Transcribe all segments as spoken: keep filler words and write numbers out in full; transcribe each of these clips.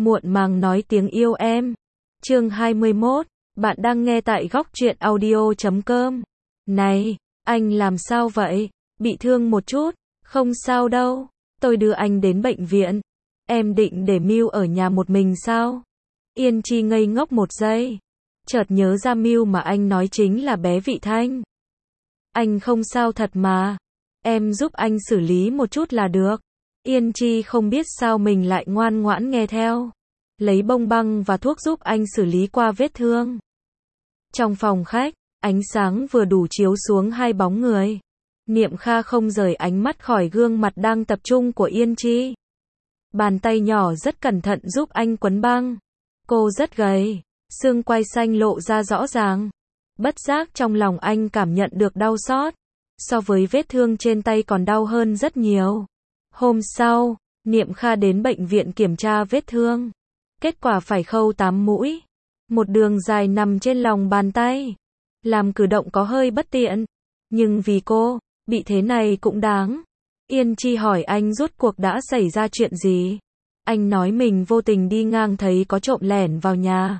muộn màng nói tiếng yêu em. Chương hai mươi mốt, bạn đang nghe tại góc truyện audio chấm com. Này, anh làm sao vậy? Bị thương một chút? Không sao đâu, tôi đưa anh đến bệnh viện. Em định để Miu ở nhà một mình sao? Yên Chi ngây ngốc một giây, chợt nhớ ra Miu mà anh nói chính là bé Vị Thanh. Anh không sao thật mà, em giúp anh xử lý một chút là được. Yên Chi không biết sao mình lại ngoan ngoãn nghe theo, lấy bông băng và thuốc giúp anh xử lý qua vết thương. Trong phòng khách, ánh sáng vừa đủ chiếu xuống hai bóng người. Niệm Kha không rời ánh mắt khỏi gương mặt đang tập trung của Yên Chi. Bàn tay nhỏ rất cẩn thận giúp anh quấn băng. Cô rất gầy, xương quai xanh lộ ra rõ ràng. Bất giác trong lòng anh cảm nhận được đau xót. So với vết thương trên tay còn đau hơn rất nhiều. Hôm sau, Niệm Kha đến bệnh viện kiểm tra vết thương. Kết quả phải khâu tám mũi. Một đường dài nằm trên lòng bàn tay. Làm cử động có hơi bất tiện. Nhưng vì cô, bị thế này cũng đáng. Yên Chi hỏi anh rốt cuộc đã xảy ra chuyện gì. Anh nói mình vô tình đi ngang thấy có trộm lẻn vào nhà,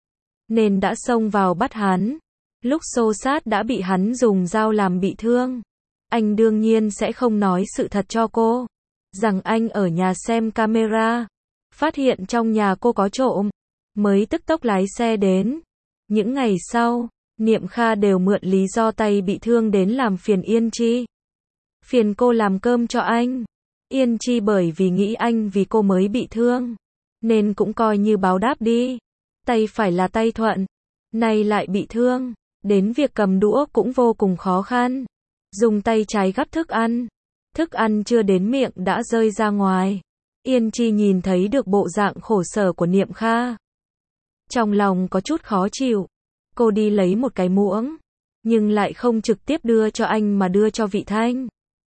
nên đã xông vào bắt hắn. Lúc xô sát đã bị hắn dùng dao làm bị thương. Anh đương nhiên sẽ không nói sự thật cho cô, rằng anh ở nhà xem camera, phát hiện trong nhà cô có trộm, mới tức tốc lái xe đến. Những ngày sau, Niệm Kha đều mượn lý do tay bị thương đến làm phiền Yên Chi. Phiền cô làm cơm cho anh. Yên Chi bởi vì nghĩ anh vì cô mới bị thương, nên cũng coi như báo đáp đi. Tay phải là tay thuận, nay lại bị thương, đến việc cầm đũa cũng vô cùng khó khăn. Dùng tay trái gắp thức ăn, thức ăn chưa đến miệng đã rơi ra ngoài. Yên Chi nhìn thấy được bộ dạng khổ sở của Niệm Kha, trong lòng có chút khó chịu. Cô đi lấy một cái muỗng, nhưng lại không trực tiếp đưa cho anh mà đưa cho Vị Thanh,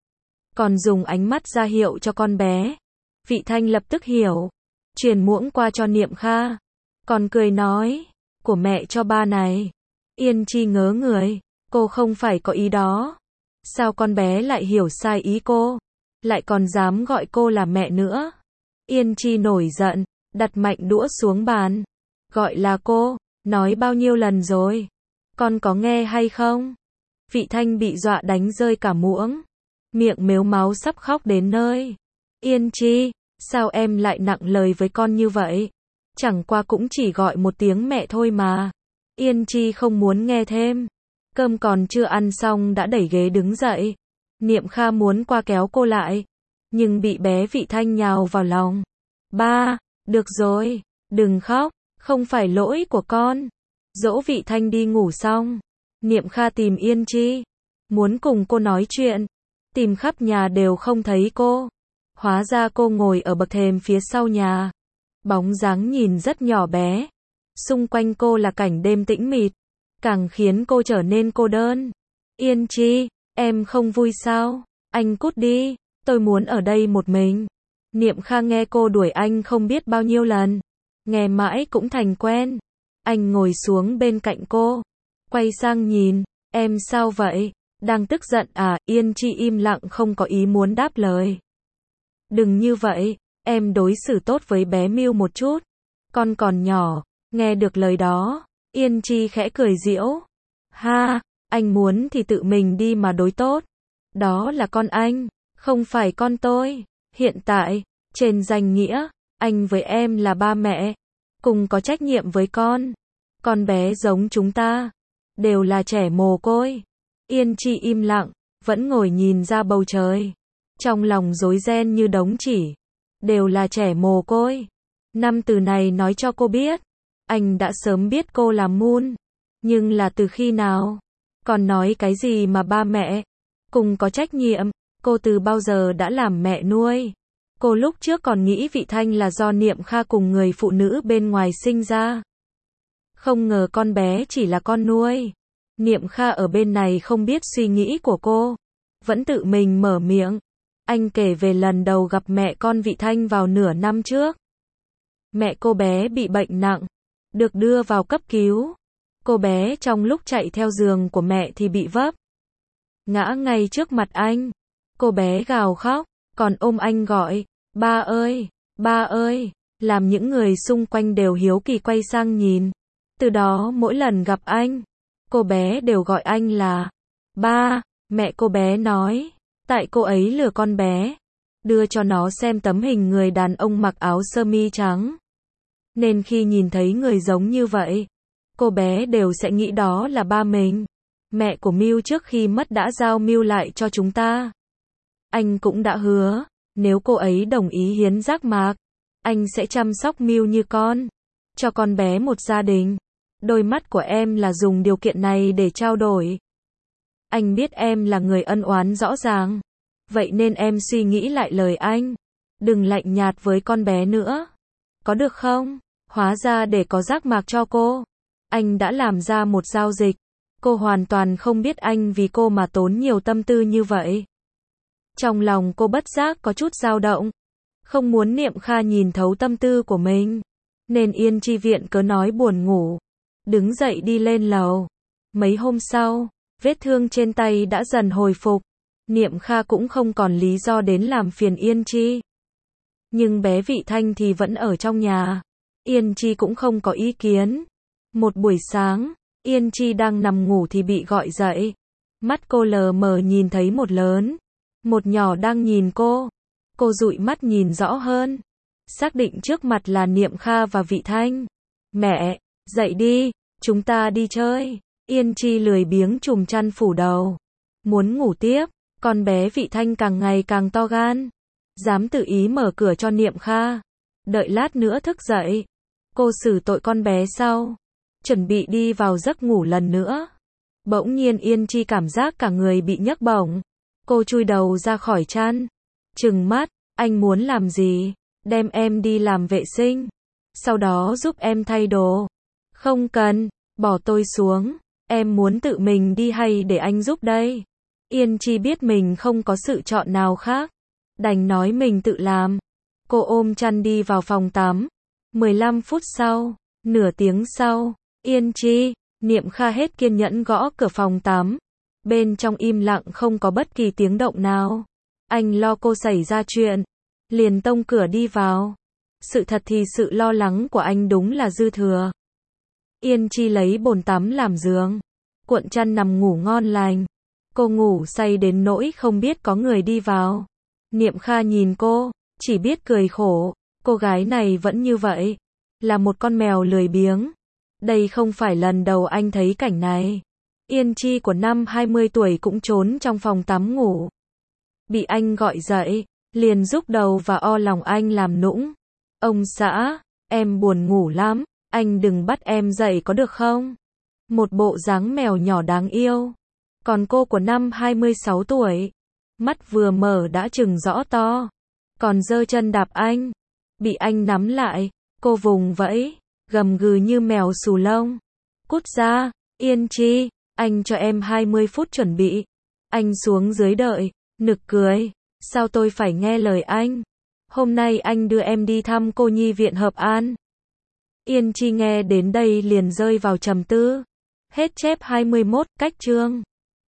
còn dùng ánh mắt ra hiệu cho con bé. Vị Thanh lập tức hiểu, truyền muỗng qua cho Niệm Kha, còn cười nói, của mẹ cho ba này. Yên Chi ngớ người, cô không phải có ý đó. Sao con bé lại hiểu sai ý cô, lại còn dám gọi cô là mẹ nữa. Yên Chi nổi giận, đặt mạnh đũa xuống bàn. Gọi là cô, nói bao nhiêu lần rồi, con có nghe hay không? Vị Thanh bị dọa đánh rơi cả muỗng, miệng mếu máu sắp khóc đến nơi. Yên Chi, sao em lại nặng lời với con như vậy? Chẳng qua cũng chỉ gọi một tiếng mẹ thôi mà. Yên Chi không muốn nghe thêm. Cơm còn chưa ăn xong đã đẩy ghế đứng dậy. Niệm Kha muốn qua kéo cô lại, nhưng bị bé Vị Thanh nhào vào lòng. Ba, được rồi, đừng khóc, không phải lỗi của con. Dỗ Vị Thanh đi ngủ xong, Niệm Kha tìm Yên Chi, muốn cùng cô nói chuyện. Tìm khắp nhà đều không thấy cô. Hóa ra cô ngồi ở bậc thềm phía sau nhà. Bóng dáng nhìn rất nhỏ bé. Xung quanh cô là cảnh đêm tĩnh mịt, càng khiến cô trở nên cô đơn. Yên Chi, em không vui sao? Anh cút đi, tôi muốn ở đây một mình. Niệm Kha nghe cô đuổi anh không biết bao nhiêu lần, nghe mãi cũng thành quen. Anh ngồi xuống bên cạnh cô, quay sang nhìn, em sao vậy? Đang tức giận à? Yên Chi im lặng không có ý muốn đáp lời. Đừng như vậy, em đối xử tốt với bé Miu một chút. Con còn nhỏ. Nghe được lời đó, Yên Chi khẽ cười giễu. Ha, anh muốn thì tự mình đi mà đối tốt. Đó là con anh, không phải con tôi. Hiện tại, trên danh nghĩa, anh với em là ba mẹ, cùng có trách nhiệm với con. Con bé giống chúng ta, đều là trẻ mồ côi. Yên Chi im lặng, vẫn ngồi nhìn ra bầu trời. Trong lòng rối ren như đống chỉ. Đều là trẻ mồ côi. Năm từ này nói cho cô biết, anh đã sớm biết cô là Moon. Nhưng là từ khi nào? Còn nói cái gì mà ba mẹ, cùng có trách nhiệm, cô từ bao giờ đã làm mẹ nuôi? Cô lúc trước còn nghĩ Vị Thanh là do Niệm Kha cùng người phụ nữ bên ngoài sinh ra. Không ngờ con bé chỉ là con nuôi. Niệm Kha ở bên này không biết suy nghĩ của cô, vẫn tự mình mở miệng. Anh kể về lần đầu gặp mẹ con Vị Thanh vào nửa năm trước. Mẹ cô bé bị bệnh nặng, được đưa vào cấp cứu. Cô bé trong lúc chạy theo giường của mẹ thì bị vấp, ngã ngay trước mặt anh. Cô bé gào khóc, còn ôm anh gọi, ba ơi, ba ơi. làm những người xung quanh đều hiếu kỳ quay sang nhìn. Từ đó mỗi lần gặp anh, cô bé đều gọi anh là ba. Mẹ cô bé nói, tại cô ấy lừa con bé, đưa cho nó xem tấm hình người đàn ông mặc áo sơ mi trắng. Nên khi nhìn thấy người giống như vậy, cô bé đều sẽ nghĩ đó là ba mình. Mẹ của Miu trước khi mất đã giao Miu lại cho chúng ta. Anh cũng đã hứa, nếu cô ấy đồng ý hiến giác mạc, anh sẽ chăm sóc Miu như con, cho con bé một gia đình. Đôi mắt của em là dùng điều kiện này để trao đổi. Anh biết em là người ân oán rõ ràng, vậy nên em suy nghĩ lại lời anh. Đừng lạnh nhạt với con bé nữa, có được không? Hóa ra để có giác mạc cho cô, anh đã làm ra một giao dịch. Cô hoàn toàn không biết anh vì cô mà tốn nhiều tâm tư như vậy. Trong lòng cô bất giác có chút dao động, không muốn Niệm Kha nhìn thấu tâm tư của mình, nên Yên Chi viện cớ nói buồn ngủ, đứng dậy đi lên lầu. Mấy hôm sau, vết thương trên tay đã dần hồi phục, Niệm Kha cũng không còn lý do đến làm phiền Yên Chi. Nhưng bé Vị Thanh thì vẫn ở trong nhà, Yên Chi cũng không có ý kiến. Một buổi sáng, Yên Chi đang nằm ngủ thì bị gọi dậy. Mắt cô lờ mờ nhìn thấy một lớn, một nhỏ đang nhìn cô. Cô dụi mắt nhìn rõ hơn, xác định trước mặt là Niệm Kha và Vị Thanh. Mẹ, dậy đi, chúng ta đi chơi. Yên Chi lười biếng trùm chăn phủ đầu, muốn ngủ tiếp. Con bé Vị Thanh càng ngày càng to gan, dám tự ý mở cửa cho Niệm Kha. Đợi lát nữa thức dậy, cô xử tội con bé sau. Chuẩn bị đi vào giấc ngủ lần nữa. Bỗng nhiên Yên Chi cảm giác cả người bị nhấc bổng. Cô chui đầu ra khỏi chăn, trừng mắt, anh muốn làm gì? Đem em đi làm vệ sinh, sau đó giúp em thay đồ. Không cần, bỏ tôi xuống, em muốn tự mình đi hay để anh giúp đây? Yên Chi biết mình không có sự chọn nào khác, đành nói mình tự làm. Cô ôm chăn đi vào phòng tắm. mười lăm phút sau, nửa tiếng sau, Yên Chi, Niệm Kha hết kiên nhẫn gõ cửa phòng tắm. Bên trong im lặng không có bất kỳ tiếng động nào. Anh lo cô xảy ra chuyện, liền tông cửa đi vào. Sự thật thì sự lo lắng của anh đúng là dư thừa. Yên Chi lấy bồn tắm làm giường, cuộn chăn nằm ngủ ngon lành. Cô ngủ say đến nỗi không biết có người đi vào. Niệm Kha nhìn cô, chỉ biết cười khổ. Cô gái này vẫn như vậy, là một con mèo lười biếng. Đây không phải lần đầu anh thấy cảnh này. Yên Chi của năm hai mươi tuổi cũng trốn trong phòng tắm ngủ. Bị anh gọi dậy, liền rúc đầu và o lòng anh làm nũng. Ông xã, em buồn ngủ lắm, anh đừng bắt em dậy có được không? Một bộ dáng mèo nhỏ đáng yêu. Còn cô của năm hai mươi sáu tuổi, mắt vừa mở đã trừng rõ to, còn giơ chân đạp anh. Bị anh nắm lại, cô vùng vẫy, gầm gừ như mèo xù lông. Cút ra, Yên Chi, anh cho em hai mươi phút chuẩn bị. Anh xuống dưới đợi, nực cười, sao tôi phải nghe lời anh? Hôm nay anh đưa em đi thăm cô nhi viện Hợp An. Yên Chi nghe đến đây liền rơi vào trầm tư. Hết chép hai mươi mốt, cách chương.